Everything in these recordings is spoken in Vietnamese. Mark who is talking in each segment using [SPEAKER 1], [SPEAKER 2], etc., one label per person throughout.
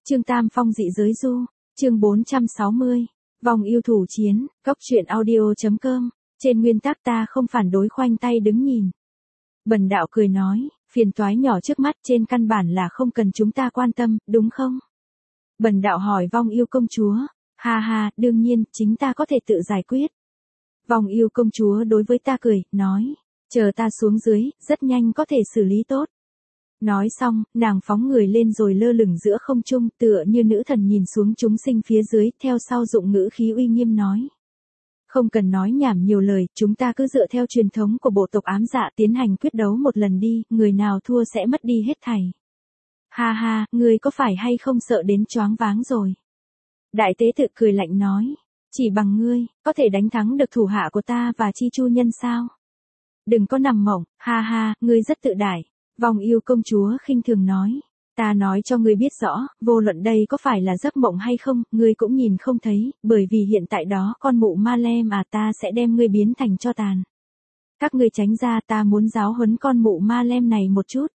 [SPEAKER 1] Trương Tam Phong dị giới du, chương 460, vòng yêu thủ chiến, góc truyện audio.com, trên nguyên tắc ta không phản đối khoanh tay đứng nhìn. Bần đạo cười nói, phiền toái nhỏ trước mắt trên căn bản là không cần chúng ta quan tâm, đúng không? Bần đạo hỏi vong yêu công chúa, ha ha, đương nhiên, chính ta có thể tự giải quyết. Vong yêu công chúa đối với ta cười, nói, chờ ta xuống dưới, rất nhanh có thể xử lý tốt. Nói xong, nàng phóng người lên rồi lơ lửng giữa không trung, tựa như nữ thần nhìn xuống chúng sinh phía dưới, theo sau dụng ngữ khí uy nghiêm nói. Không cần nói nhảm nhiều lời, chúng ta cứ dựa theo truyền thống của bộ tộc ám dạ tiến hành quyết đấu một lần đi, người nào thua sẽ mất đi hết thảy. Ha ha, ngươi có phải hay không sợ đến choáng váng rồi? Đại tế tự cười lạnh nói, chỉ bằng ngươi, có thể đánh thắng được thủ hạ của ta và Chi Chu nhân sao? Đừng có nằm mộng, ha ha, ngươi rất tự đại. Vong yêu công chúa khinh thường nói, ta nói cho ngươi biết rõ, vô luận đây có phải là giấc mộng hay không, ngươi cũng nhìn không thấy, bởi vì hiện tại đó con mụ ma lem ta sẽ đem ngươi biến thành tro tàn. Các ngươi tránh ra, ta muốn giáo huấn con mụ ma lem này một chút.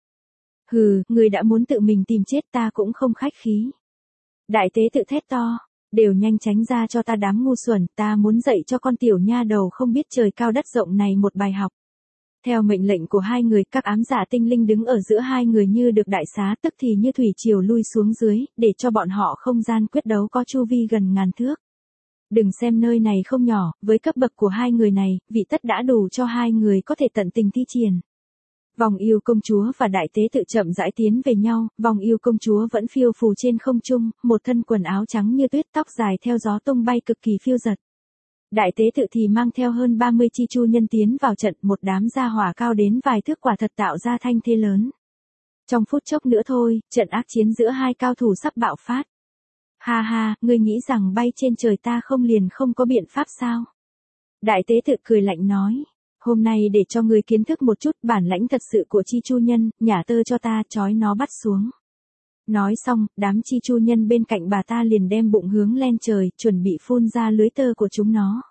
[SPEAKER 1] Hừ, ngươi đã muốn tự mình tìm chết, ta cũng không khách khí. Đại tế tự thét to, đều nhanh tránh ra cho ta đám ngu xuẩn, ta muốn dạy cho con tiểu nha đầu không biết trời cao đất rộng này một bài học. Theo mệnh lệnh của hai người, các ám dạ tinh linh đứng ở giữa hai người như được đại xá, tức thì như thủy triều lui xuống dưới, để cho bọn họ không gian quyết đấu có chu vi gần ngàn thước. Đừng xem nơi này không nhỏ, với cấp bậc của hai người này, vị tất đã đủ cho hai người có thể tận tình thi triển. Vòng yêu công chúa và đại tế tự chậm rãi tiến về nhau, vòng yêu công chúa vẫn phiêu phù trên không trung, một thân quần áo trắng như tuyết, tóc dài theo gió tung bay cực kỳ phiêu dật. Đại tế tự thì mang theo hơn 30 chi chu nhân tiến vào trận, một đám gia hỏa cao đến vài thước quả thật tạo ra thanh thế lớn. Trong phút chốc nữa thôi, trận ác chiến giữa hai cao thủ sắp bạo phát. Ha ha, ngươi nghĩ rằng bay trên trời ta không liền không có biện pháp sao? Đại tế tự cười lạnh nói, hôm nay để cho ngươi kiến thức một chút bản lãnh thật sự của chi chu nhân, nhả tơ cho ta, trói nó bắt xuống. Nói xong, đám chi chu nhân bên cạnh bà ta liền đem bụng hướng lên trời, chuẩn bị phun ra lưới tơ của chúng nó.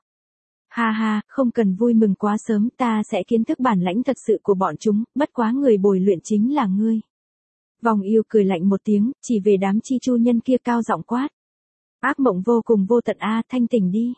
[SPEAKER 1] Ha ha, không cần vui mừng quá sớm, ta sẽ kiến thức bản lãnh thật sự của bọn chúng, bất quá người bồi luyện chính là ngươi. Vòng yêu cười lạnh một tiếng, chỉ về đám chi chu nhân kia cao giọng quát. Ác mộng vô cùng vô tận thanh tỉnh đi.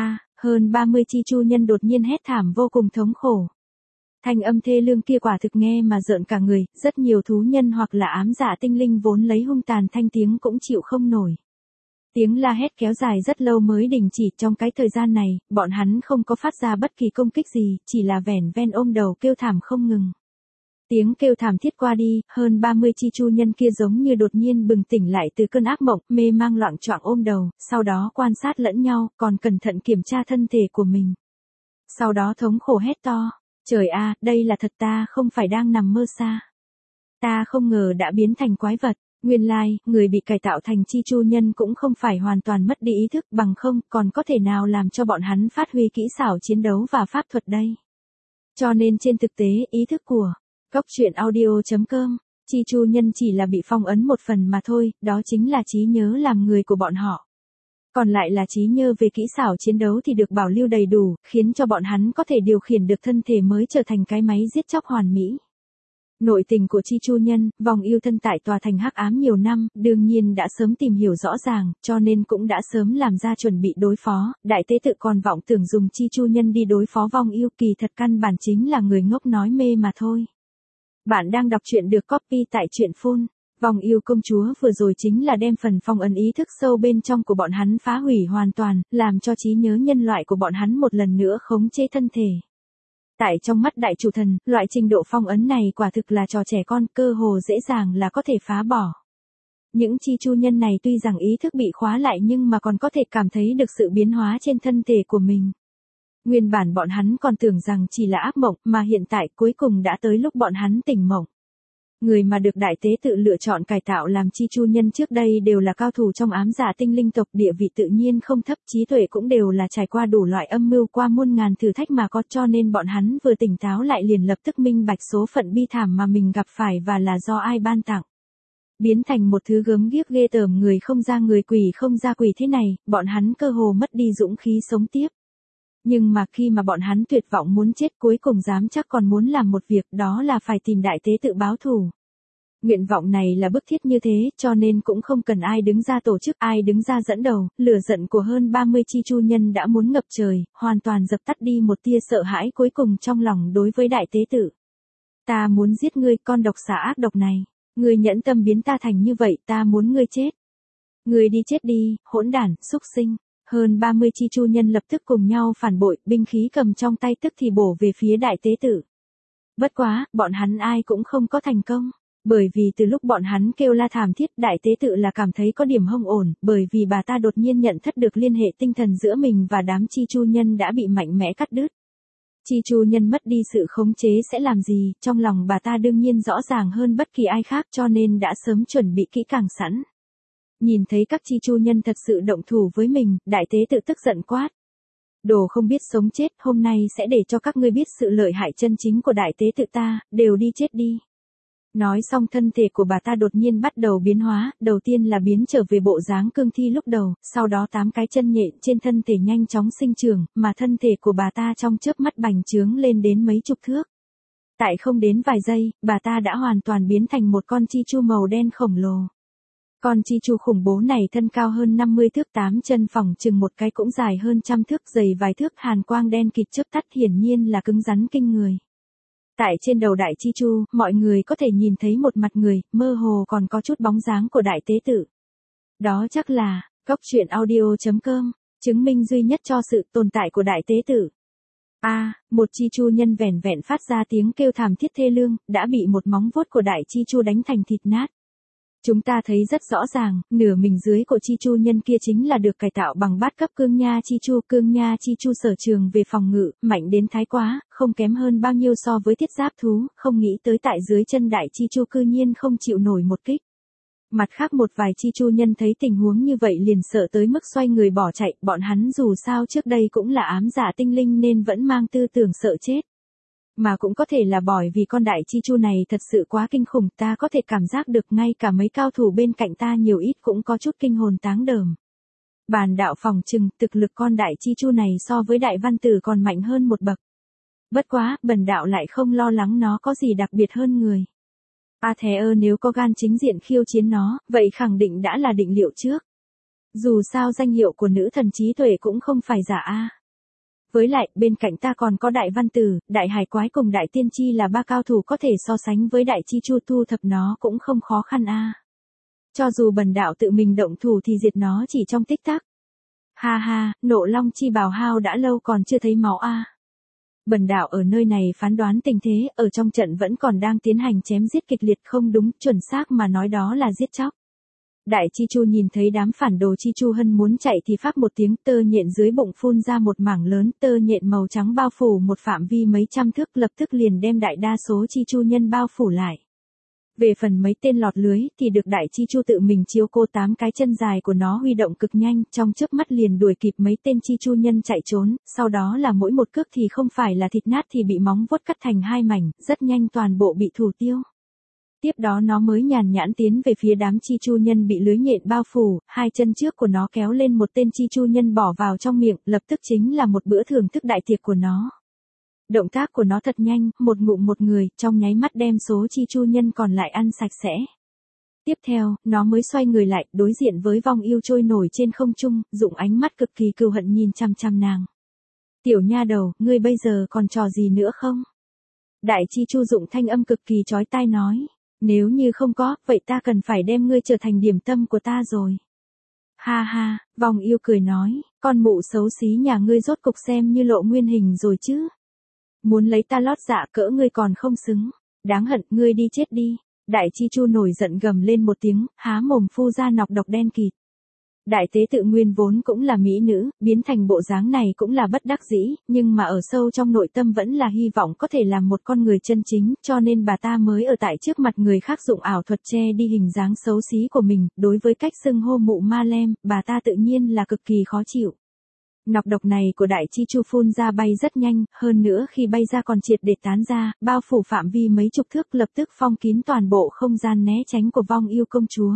[SPEAKER 1] Hơn 30 chi chu nhân đột nhiên hét thảm vô cùng thống khổ. Thanh âm thê lương kia quả thực nghe mà rợn cả người, rất nhiều thú nhân hoặc là ám dạ tinh linh vốn lấy hung tàn thanh tiếng cũng chịu không nổi. Tiếng la hét kéo dài rất lâu mới đình chỉ, trong cái thời gian này, bọn hắn không có phát ra bất kỳ công kích gì, chỉ là vẻn ven ôm đầu kêu thảm không ngừng. Tiếng kêu thảm thiết qua đi, hơn 30 chi chu nhân kia giống như đột nhiên bừng tỉnh lại từ cơn ác mộng, mê mang loạng choạng ôm đầu, sau đó quan sát lẫn nhau, còn cẩn thận kiểm tra thân thể của mình. Sau đó thống khổ hét to. Trời đây là thật, ta không phải đang nằm mơ xa. Ta không ngờ đã biến thành quái vật, nguyên lai, người bị cải tạo thành chi chu nhân cũng không phải hoàn toàn mất đi ý thức, bằng không, còn có thể nào làm cho bọn hắn phát huy kỹ xảo chiến đấu và pháp thuật đây. Cho nên trên thực tế, ý thức của góc truyện audio.com, chi chu nhân chỉ là bị phong ấn một phần mà thôi, đó chính là trí nhớ làm người của bọn họ. Còn lại là trí nhớ về kỹ xảo chiến đấu thì được bảo lưu đầy đủ, khiến cho bọn hắn có thể điều khiển được thân thể mới trở thành cái máy giết chóc hoàn mỹ. Nội tình của chi chu nhân, vòng yêu thân tại tòa thành hắc ám nhiều năm, đương nhiên đã sớm tìm hiểu rõ ràng, cho nên cũng đã sớm làm ra chuẩn bị đối phó, đại tế tự còn vọng tưởng dùng chi chu nhân đi đối phó vong yêu, kỳ thật căn bản chính là người ngốc nói mê mà thôi. Bạn đang đọc truyện được copy tại truyện phun. Vòng yêu công chúa vừa rồi chính là đem phần phong ấn ý thức sâu bên trong của bọn hắn phá hủy hoàn toàn, làm cho trí nhớ nhân loại của bọn hắn một lần nữa khống chế thân thể. Tại trong mắt đại chủ thần, loại trình độ phong ấn này quả thực là trò trẻ con, cơ hồ dễ dàng là có thể phá bỏ. Những chi chu nhân này tuy rằng ý thức bị khóa lại nhưng mà còn có thể cảm thấy được sự biến hóa trên thân thể của mình. Nguyên bản bọn hắn còn tưởng rằng chỉ là ác mộng, mà hiện tại cuối cùng đã tới lúc bọn hắn tỉnh mộng. Người mà được đại tế tự lựa chọn cải tạo làm chi chu nhân trước đây đều là cao thủ trong ám dạ tinh linh tộc, địa vị tự nhiên không thấp, trí tuệ cũng đều là trải qua đủ loại âm mưu qua muôn ngàn thử thách mà có, cho nên bọn hắn vừa tỉnh táo lại liền lập tức minh bạch số phận bi thảm mà mình gặp phải và là do ai ban tặng. Biến thành một thứ gớm ghiếc ghê tởm, người không ra người, quỷ không ra quỷ thế này, bọn hắn cơ hồ mất đi dũng khí sống tiếp. Nhưng mà khi mà bọn hắn tuyệt vọng muốn chết, cuối cùng dám chắc còn muốn làm một việc, đó là phải tìm đại tế tự báo thù. Nguyện vọng này là bức thiết như thế, cho nên cũng không cần ai đứng ra tổ chức, ai đứng ra dẫn đầu, lửa giận của hơn 30 chi chu nhân đã muốn ngập trời, hoàn toàn dập tắt đi một tia sợ hãi cuối cùng trong lòng đối với đại tế tự. Ta muốn giết ngươi, con độc xà ác độc này. Ngươi nhẫn tâm biến ta thành như vậy, ta muốn ngươi chết. Ngươi đi chết đi, hỗn đản, xúc sinh. Hơn 30 chi chu nhân lập tức cùng nhau phản bội, binh khí cầm trong tay tức thì bổ về phía đại tế tự. Bất quá, bọn hắn ai cũng không có thành công. Bởi vì từ lúc bọn hắn kêu la thảm thiết, đại tế tự là cảm thấy có điểm không ổn, bởi vì bà ta đột nhiên nhận thất được liên hệ tinh thần giữa mình và đám chi chu nhân đã bị mạnh mẽ cắt đứt. Chi chu nhân mất đi sự khống chế sẽ làm gì, trong lòng bà ta đương nhiên rõ ràng hơn bất kỳ ai khác cho nên đã sớm chuẩn bị kỹ càng sẵn. Nhìn thấy các chi chu nhân thật sự động thủ với mình, đại tế tự tức giận quát. Đồ không biết sống chết, hôm nay sẽ để cho các ngươi biết sự lợi hại chân chính của đại tế tự ta, đều đi chết đi. Nói xong thân thể của bà ta đột nhiên bắt đầu biến hóa, đầu tiên là biến trở về bộ dáng cương thi lúc đầu, sau đó 8 cái chân nhện trên thân thể nhanh chóng sinh trưởng, mà thân thể của bà ta trong chớp mắt bành trướng lên đến mấy chục thước. Tại không đến vài giây, bà ta đã hoàn toàn biến thành một con chi chu màu đen khổng lồ. Con chi chu khủng bố này thân cao hơn 50 thước, 8 chân phỏng chừng một cái cũng dài hơn 100 thước, dày vài thước, hàn quang đen kịt chớp tắt, hiển nhiên là cứng rắn kinh người. Tại trên đầu đại chi chu, mọi người có thể nhìn thấy một mặt người, mơ hồ còn có chút bóng dáng của đại tế tự. Đó chắc là, coctruyện.audio.com, chứng minh duy nhất cho sự tồn tại của đại tế tự. Một chi chu nhân vẻn vẹn phát ra tiếng kêu thảm thiết thê lương, đã bị một móng vuốt của đại chi chu đánh thành thịt nát. Chúng ta thấy rất rõ ràng, nửa mình dưới của chi chu nhân kia chính là được cải tạo bằng bát cấp cương nha chi chu sở trường về phòng ngự, mạnh đến thái quá, không kém hơn bao nhiêu so với thiết giáp thú, không nghĩ tới tại dưới chân đại chi chu cư nhiên không chịu nổi một kích. Mặt khác một vài chi chu nhân thấy tình huống như vậy liền sợ tới mức xoay người bỏ chạy, bọn hắn dù sao trước đây cũng là ám giả tinh linh nên vẫn mang tư tưởng sợ chết. Mà cũng có thể là bởi vì con đại chi chu này thật sự quá kinh khủng, ta có thể cảm giác được ngay cả mấy cao thủ bên cạnh ta nhiều ít cũng có chút kinh hồn táng đờm. Bàn đạo phỏng chừng thực lực con đại chi chu này so với đại văn tử còn mạnh hơn một bậc. Bất quá, bần đạo lại không lo lắng nó có gì đặc biệt hơn người. Nếu có gan chính diện khiêu chiến nó, vậy khẳng định đã là định liệu trước. Dù sao danh hiệu của nữ thần trí tuệ cũng không phải giả Với lại, bên cạnh ta còn có đại văn tử, đại hải quái cùng đại tiên tri là 3 cao thủ có thể so sánh với đại chi chu, thu thập nó cũng không khó khăn Cho dù bần đạo tự mình động thủ thì diệt nó chỉ trong tích tắc. Nộ long chi bào hao đã lâu còn chưa thấy máu Bần đạo ở nơi này phán đoán tình thế, ở trong trận vẫn còn đang tiến hành chém giết kịch liệt, không đúng, chuẩn xác mà nói đó là giết chóc. Đại chi chu nhìn thấy đám phản đồ chi chu hân muốn chạy thì phát một tiếng, tơ nhện dưới bụng phun ra một mảng lớn, tơ nhện màu trắng bao phủ một phạm vi mấy trăm thước, lập tức liền đem đại đa số chi chu nhân bao phủ lại. Về phần mấy tên lọt lưới thì được đại chi chu tự mình chiếu cô, 8 cái chân dài của nó huy động cực nhanh, trong chớp mắt liền đuổi kịp mấy tên chi chu nhân chạy trốn, sau đó là mỗi một cước thì không phải là thịt nát thì bị móng vuốt cắt thành 2 mảnh, rất nhanh toàn bộ bị thủ tiêu. Tiếp đó nó mới nhàn nhãn tiến về phía đám chi chu nhân bị lưới nhện bao phủ, 2 chân trước của nó kéo lên một tên chi chu nhân bỏ vào trong miệng, lập tức chính là một bữa thưởng thức đại tiệc của nó. Động tác của nó thật nhanh, một ngụm một người, trong nháy mắt đem số chi chu nhân còn lại ăn sạch sẽ. Tiếp theo, nó mới xoay người lại, đối diện với vong yêu trôi nổi trên không trung, dụng ánh mắt cực kỳ cừu hận nhìn chăm chăm nàng. Tiểu nha đầu, ngươi bây giờ còn trò gì nữa không? Đại chi chu dụng thanh âm cực kỳ chói tai nói. Nếu như không có, vậy ta cần phải đem ngươi trở thành điểm tâm của ta rồi. Vong yêu cười nói, con mụ xấu xí nhà ngươi rốt cục xem như lộ nguyên hình rồi chứ. Muốn lấy ta lót dạ cỡ ngươi còn không xứng. Đáng hận, ngươi đi chết đi. Đại chi chu nổi giận gầm lên một tiếng, há mồm phu ra nọc độc đen kịt. Đại tế tự nguyên vốn cũng là mỹ nữ, biến thành bộ dáng này cũng là bất đắc dĩ, nhưng mà ở sâu trong nội tâm vẫn là hy vọng có thể làm một con người chân chính, cho nên bà ta mới ở tại trước mặt người khác dụng ảo thuật che đi hình dáng xấu xí của mình, đối với cách xưng hô mụ ma lem, bà ta tự nhiên là cực kỳ khó chịu. Nọc độc này của đại chi chu phun ra bay rất nhanh, hơn nữa khi bay ra còn triệt để tán ra, bao phủ phạm vi mấy chục thước, lập tức phong kín toàn bộ không gian né tránh của vong yêu công chúa.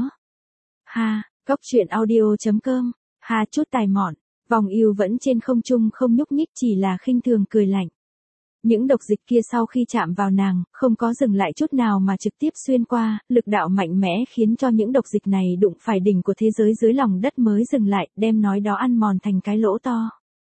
[SPEAKER 1] Coctruyện.audio.com, chút tài mọn, vong yêu vẫn trên không trung không nhúc nhích, chỉ là khinh thường cười lạnh. Những độc dịch kia sau khi chạm vào nàng, không có dừng lại chút nào mà trực tiếp xuyên qua, lực đạo mạnh mẽ khiến cho những độc dịch này đụng phải đỉnh của thế giới dưới lòng đất mới dừng lại, đem nói đó ăn mòn thành cái lỗ to.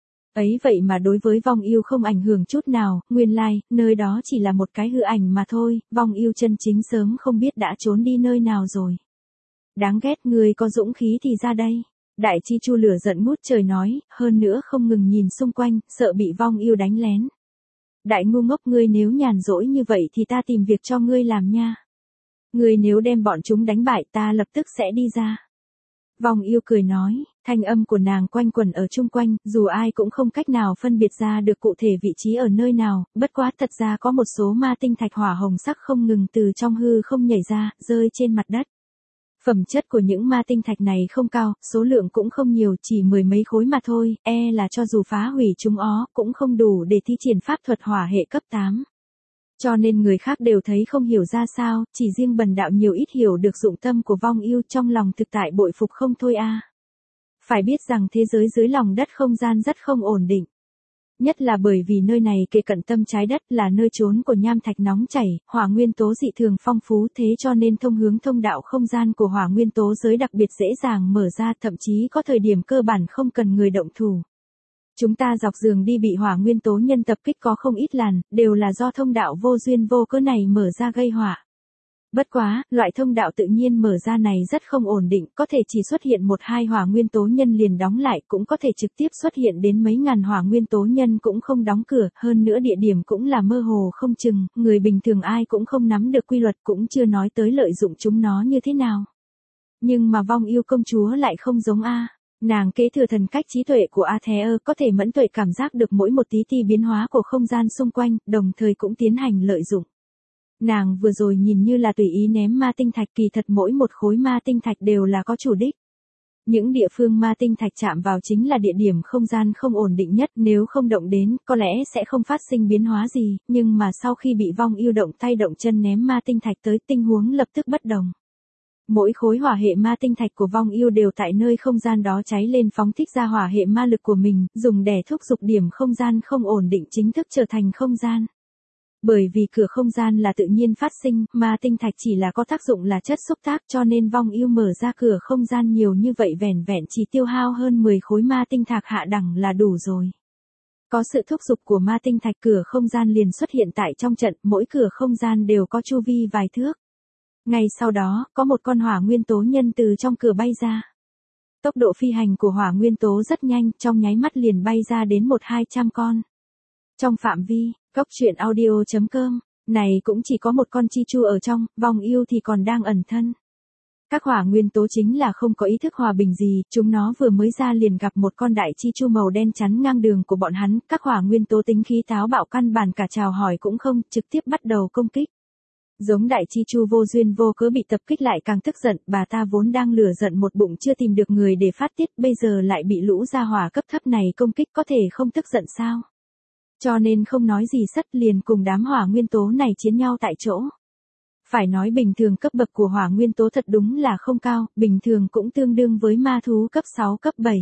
[SPEAKER 1] Ấy vậy mà đối với vong yêu không ảnh hưởng chút nào, nguyên lai, nơi đó chỉ là một cái hư ảnh mà thôi, vong yêu chân chính sớm không biết đã trốn đi nơi nào rồi. Đáng ghét, người có dũng khí thì ra đây. Đại Chi Chu lửa giận ngút trời nói, hơn nữa không ngừng nhìn xung quanh, sợ bị vong yêu đánh lén. Đại ngu ngốc, ngươi nếu nhàn rỗi như vậy thì ta tìm việc cho ngươi làm nha. Ngươi nếu đem bọn chúng đánh bại ta lập tức sẽ đi ra. Vong yêu cười nói, thanh âm của nàng quanh quẩn ở chung quanh, dù ai cũng không cách nào phân biệt ra được cụ thể vị trí ở nơi nào, bất quá thật ra có một số ma tinh thạch hỏa hồng sắc không ngừng từ trong hư không nhảy ra, rơi trên mặt đất. Phẩm chất của những ma tinh thạch này không cao, số lượng cũng không nhiều, chỉ 10 mấy khối mà thôi, là cho dù phá hủy chúng cũng không đủ để thi triển pháp thuật hỏa hệ cấp 8. Cho nên người khác đều thấy không hiểu ra sao, chỉ riêng bần đạo nhiều ít hiểu được dụng tâm của vong yêu, trong lòng thực tại bội phục không thôi a. Phải biết rằng thế giới dưới lòng đất không gian rất không ổn định. Nhất là bởi vì nơi này kề cận tâm trái đất, là nơi trốn của nham thạch nóng chảy, hỏa nguyên tố dị thường phong phú, thế cho nên thông hướng thông đạo không gian của hỏa nguyên tố giới đặc biệt dễ dàng mở ra, thậm chí có thời điểm cơ bản không cần người động thủ. Chúng ta dọc đường đi bị hỏa nguyên tố nhân tập kích có không ít lần, đều là do thông đạo vô duyên vô cớ này mở ra gây họa. Bất quá, loại thông đạo tự nhiên mở ra này rất không ổn định, có thể chỉ xuất hiện 1-2 hỏa nguyên tố nhân liền đóng lại, cũng có thể trực tiếp xuất hiện đến mấy ngàn hỏa nguyên tố nhân cũng không đóng cửa, hơn nữa địa điểm cũng là mơ hồ không chừng, người bình thường ai cũng không nắm được quy luật, cũng chưa nói tới lợi dụng chúng nó như thế nào. Nhưng mà vong yêu công chúa lại không giống a. Nàng kế thừa thần cách trí tuệ của Aether, có thể mẫn tuệ cảm giác được mỗi một tí ti biến hóa của không gian xung quanh, đồng thời cũng tiến hành lợi dụng. Nàng vừa rồi nhìn như là tùy ý ném ma tinh thạch, kỳ thật mỗi một khối ma tinh thạch đều là có chủ đích. Những địa phương ma tinh thạch chạm vào chính là địa điểm không gian không ổn định nhất, nếu không động đến, có lẽ sẽ không phát sinh biến hóa gì, nhưng mà sau khi bị vong yêu động tay động chân ném ma tinh thạch tới, tình huống lập tức bất đồng. Mỗi khối hỏa hệ ma tinh thạch của vong yêu đều tại nơi không gian đó cháy lên phóng thích ra hỏa hệ ma lực của mình, dùng để thúc giục điểm không gian không ổn định chính thức trở thành không gian. Bởi vì cửa không gian là tự nhiên phát sinh, ma tinh thạch chỉ là có tác dụng là chất xúc tác, cho nên vong yêu mở ra cửa không gian nhiều như vậy vẻn vẹn chỉ tiêu hao hơn 10 khối ma tinh thạch hạ đẳng là đủ rồi. Có sự thúc giục của ma tinh thạch, cửa không gian liền xuất hiện tại trong trận, mỗi cửa không gian đều có chu vi vài thước. Ngay sau đó, có một con hỏa nguyên tố nhân từ trong cửa bay ra. Tốc độ phi hành của hỏa nguyên tố rất nhanh, trong nháy mắt liền bay ra đến 100-200 con. Trong phạm vi, Cốc Truyện Audio.com, này cũng chỉ có một con chi chu ở trong, vong yêu thì còn đang ẩn thân. Các hỏa nguyên tố chính là không có ý thức hòa bình gì, chúng nó vừa mới ra liền gặp một con đại chi chu màu đen chắn ngang đường của bọn hắn, các hỏa nguyên tố tính khí táo bạo căn bản cả chào hỏi cũng không, trực tiếp bắt đầu công kích. Giống đại chi chu vô duyên vô cớ bị tập kích lại càng tức giận, bà ta vốn đang lửa giận một bụng chưa tìm được người để phát tiết, bây giờ lại bị lũ gia hỏa cấp thấp này công kích, có thể không tức giận sao? Cho nên không nói gì sất, liền cùng đám hỏa nguyên tố này chiến nhau tại chỗ. Phải nói bình thường cấp bậc của hỏa nguyên tố thật đúng là không cao, bình thường cũng tương đương với ma thú cấp 6 cấp 7.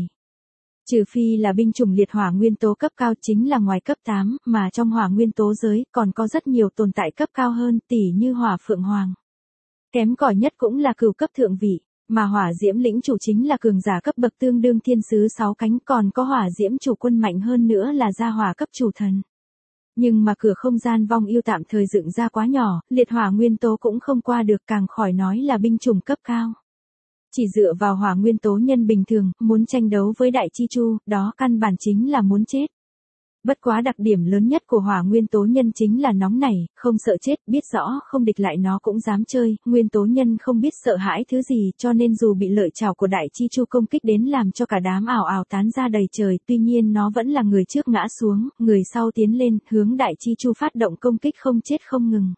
[SPEAKER 1] Trừ phi là binh chủng liệt hỏa nguyên tố cấp cao, chính là ngoài cấp 8, mà trong hỏa nguyên tố giới còn có rất nhiều tồn tại cấp cao hơn, tỉ như hỏa phượng hoàng. Kém cỏi nhất cũng là cửu cấp thượng vị, mà hỏa diễm lĩnh chủ chính là cường giả cấp bậc tương đương thiên sứ 6 cánh, còn có hỏa diễm chủ quân mạnh hơn nữa là gia hỏa cấp chủ thần. Nhưng mà cửa không gian vong yêu tạm thời dựng ra quá nhỏ, liệt hỏa nguyên tố cũng không qua được, càng khỏi nói là binh chủng cấp cao. Chỉ dựa vào hỏa nguyên tố nhân bình thường, muốn tranh đấu với đại chi chu, đó căn bản chính là muốn chết. Bất quá đặc điểm lớn nhất của hỏa nguyên tố nhân chính là nóng nảy, không sợ chết, biết rõ không địch lại nó cũng dám chơi, nguyên tố nhân không biết sợ hãi thứ gì, cho nên dù bị lợi chảo của đại chi chu công kích đến làm cho cả đám ảo ảo tán ra đầy trời, tuy nhiên nó vẫn là người trước ngã xuống, người sau tiến lên, hướng đại chi chu phát động công kích không chết không ngừng.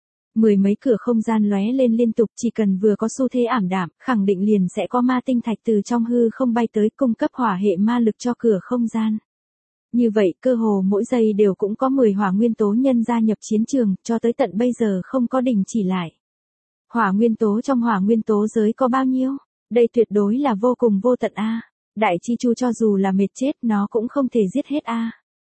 [SPEAKER 1] 10 mấy cửa không gian lóe lên liên tục, chỉ cần vừa có xu thế ảm đạm, khẳng định liền sẽ có ma tinh thạch từ trong hư không bay tới cung cấp hỏa hệ ma lực cho cửa không gian. Như vậy, cơ hồ mỗi giây đều cũng có 10 hỏa nguyên tố nhân gia nhập chiến trường, cho tới tận bây giờ không có đình chỉ lại. Hỏa nguyên tố trong hỏa nguyên tố giới có bao nhiêu? Đây tuyệt đối là vô cùng vô tận a. Đại chi chu cho dù là mệt chết, nó cũng không thể giết hết a.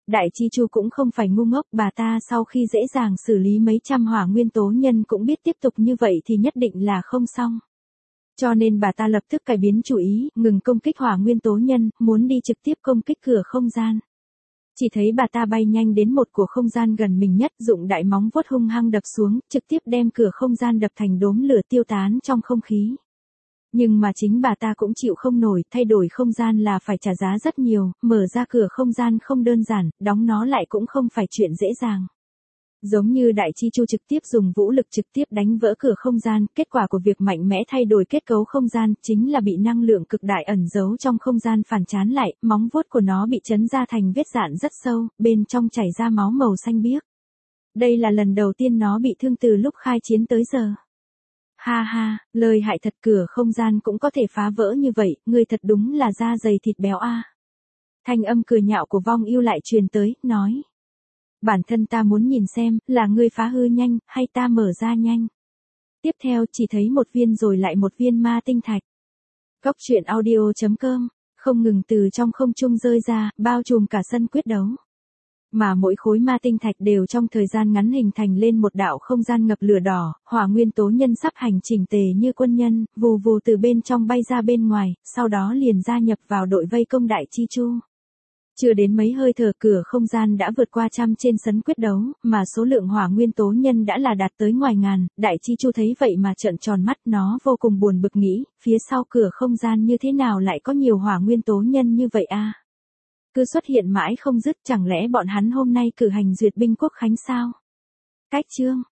[SPEAKER 1] Đại Chi Chu cũng không phải ngu ngốc, bà ta sau khi dễ dàng xử lý mấy trăm hỏa nguyên tố nhân cũng biết tiếp tục như vậy thì nhất định là không xong. Cho nên bà ta lập tức cải biến chủ ý, ngừng công kích hỏa nguyên tố nhân, muốn đi trực tiếp công kích cửa không gian. Chỉ thấy bà ta bay nhanh đến một của không gian gần mình nhất, dụng đại móng vuốt hung hăng đập xuống, trực tiếp đem cửa không gian đập thành đốm lửa tiêu tán trong không khí. Nhưng mà chính bà ta cũng chịu không nổi, thay đổi không gian là phải trả giá rất nhiều, mở ra cửa không gian không đơn giản, đóng nó lại cũng không phải chuyện dễ dàng. Giống như Đại Chi Chu trực tiếp dùng vũ lực trực tiếp đánh vỡ cửa không gian, kết quả của việc mạnh mẽ thay đổi kết cấu không gian chính là bị năng lượng cực đại ẩn giấu trong không gian phản chán lại, móng vuốt của nó bị chấn ra thành vết rạn rất sâu, bên trong chảy ra máu màu xanh biếc. Đây là lần đầu tiên nó bị thương từ lúc khai chiến tới giờ. Ha ha, lời hại thật, cửa không gian cũng có thể phá vỡ như vậy, ngươi thật đúng là da dày thịt béo a. Thanh âm cười nhạo của Vong Ưu lại truyền tới, nói. Bản thân ta muốn nhìn xem, là ngươi phá hư nhanh, hay ta mở ra nhanh. Tiếp theo chỉ thấy một viên rồi lại một viên ma tinh thạch. Cốc truyện audio.com, không ngừng từ trong không trung rơi ra, bao trùm cả sân quyết đấu. Mà mỗi khối ma tinh thạch đều trong thời gian ngắn hình thành lên một đạo không gian ngập lửa đỏ, hỏa nguyên tố nhân sắp hành chỉnh tề như quân nhân, vù vù từ bên trong bay ra bên ngoài, sau đó liền gia nhập vào đội vây công Đại Chi Chu. Chưa đến mấy hơi thở cửa không gian đã vượt qua trăm trên sân quyết đấu, mà số lượng hỏa nguyên tố nhân đã là đạt tới ngoài ngàn, Đại Chi Chu thấy vậy mà trợn tròn mắt, nó vô cùng buồn bực nghĩ, phía sau cửa không gian như thế nào lại có nhiều hỏa nguyên tố nhân như vậy a? Cứ xuất hiện mãi không dứt, chẳng lẽ bọn hắn hôm nay cử hành duyệt binh quốc khánh sao? Cách chương